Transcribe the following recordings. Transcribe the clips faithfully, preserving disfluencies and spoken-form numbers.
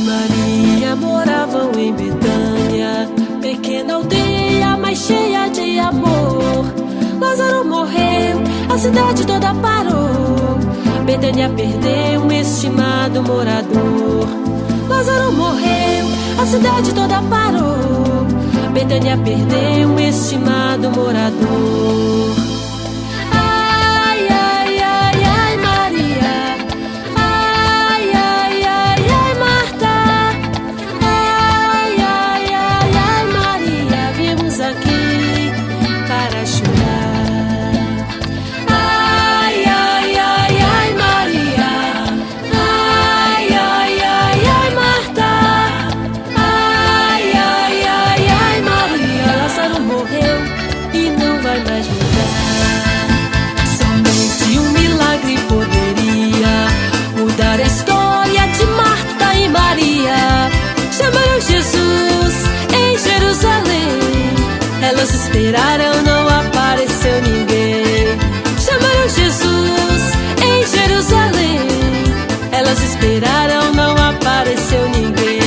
Maria moravam em Betânia, pequena aldeia, mas cheia de amor. Lázaro morreu, a cidade toda parou. Betânia perdeu um estimado morador. Lázaro morreu, a cidade toda parou. Betânia perdeu um estimado morador. Ai, ai, ai, ai, Maria. Ai, ai, ai, ai, Marta. Ai, ai, ai, ai, Maria. Viemos aqui para chorar. Ai, ai, ai, ai, Maria. Ai, ai, ai, ai, Marta. Ai, ai, ai, ai, Maria. Lázaro morreu e não vai mais voltar. Somente um milagre poderia mudar a história de Marta e Maria. Chamaram Jesus em Jerusalém. Elas esperaram, não apareceu ninguém. Chamaram Jesus em Jerusalém. Elas esperaram, não apareceu ninguém.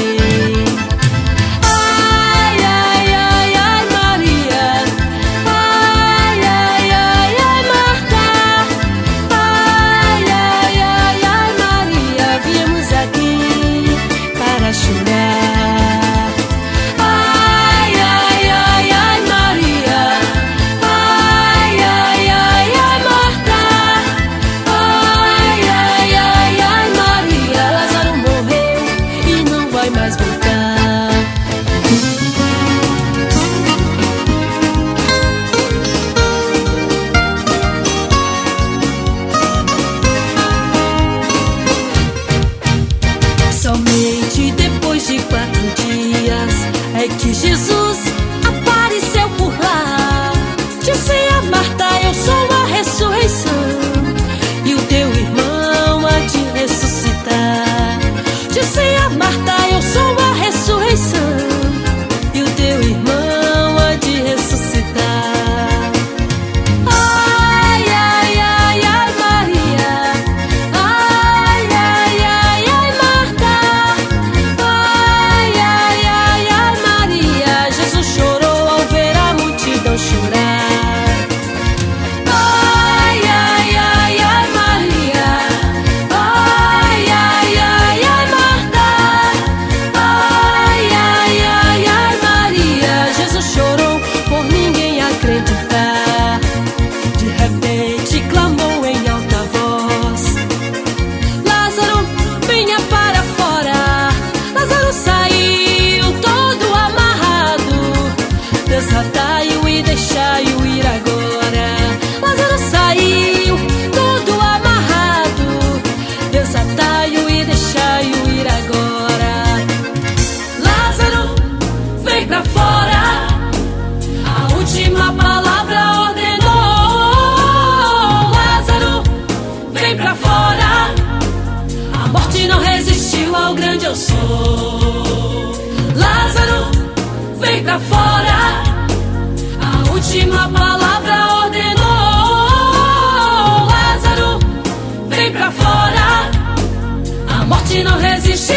Ai, ai, ai, ai, Maria. Ai, ai, ai, ai, Marta. Ai, ai, ai, ai, Maria. Viemos aqui para chorar. Ai, ai, ai, ai, Maria. Ai, ai, ai, ai, Marta. Ai, ai, ai, ai, Maria. Lázaro morreu e não vai mais voltar. Somente depois de quatro dias é que Jesus apareceu por lá. Disse a Marta: eu sou a ressurreição e o teu irmão há de ressuscitar. Disse a Marta: eu sou a ressurreição e o teu irmão há de ressuscitar. Ai, ai, ai, ai, Maria. Ai, ai, ai, ai, Marta. Ai, ai, ai, ai, Maria. Jesus chorou ao ver a multidão chorar. Ai, ai, ai, ai, Maria. Ai, ai, ai, ai, Marta. Ai, ai, ai, ai, Maria. Jesus chorou por ninguém acreditar. De repente clamou em alta voz: Lázaro, venha para fora. Lázaro saiu todo amarrado. Desatai-o e deixai-o ir agora. Lázaro saiu todo amarrado. Desatai-o e deixai-o ir agora. Lázaro, vem pra fora. A última palavra ordenou. Lázaro, vem pra fora. A morte não resistiu ao grande eu sou. Lázaro, vem pra fora. A última palavra ordenou. Lázaro, vem pra fora. A morte não resistiu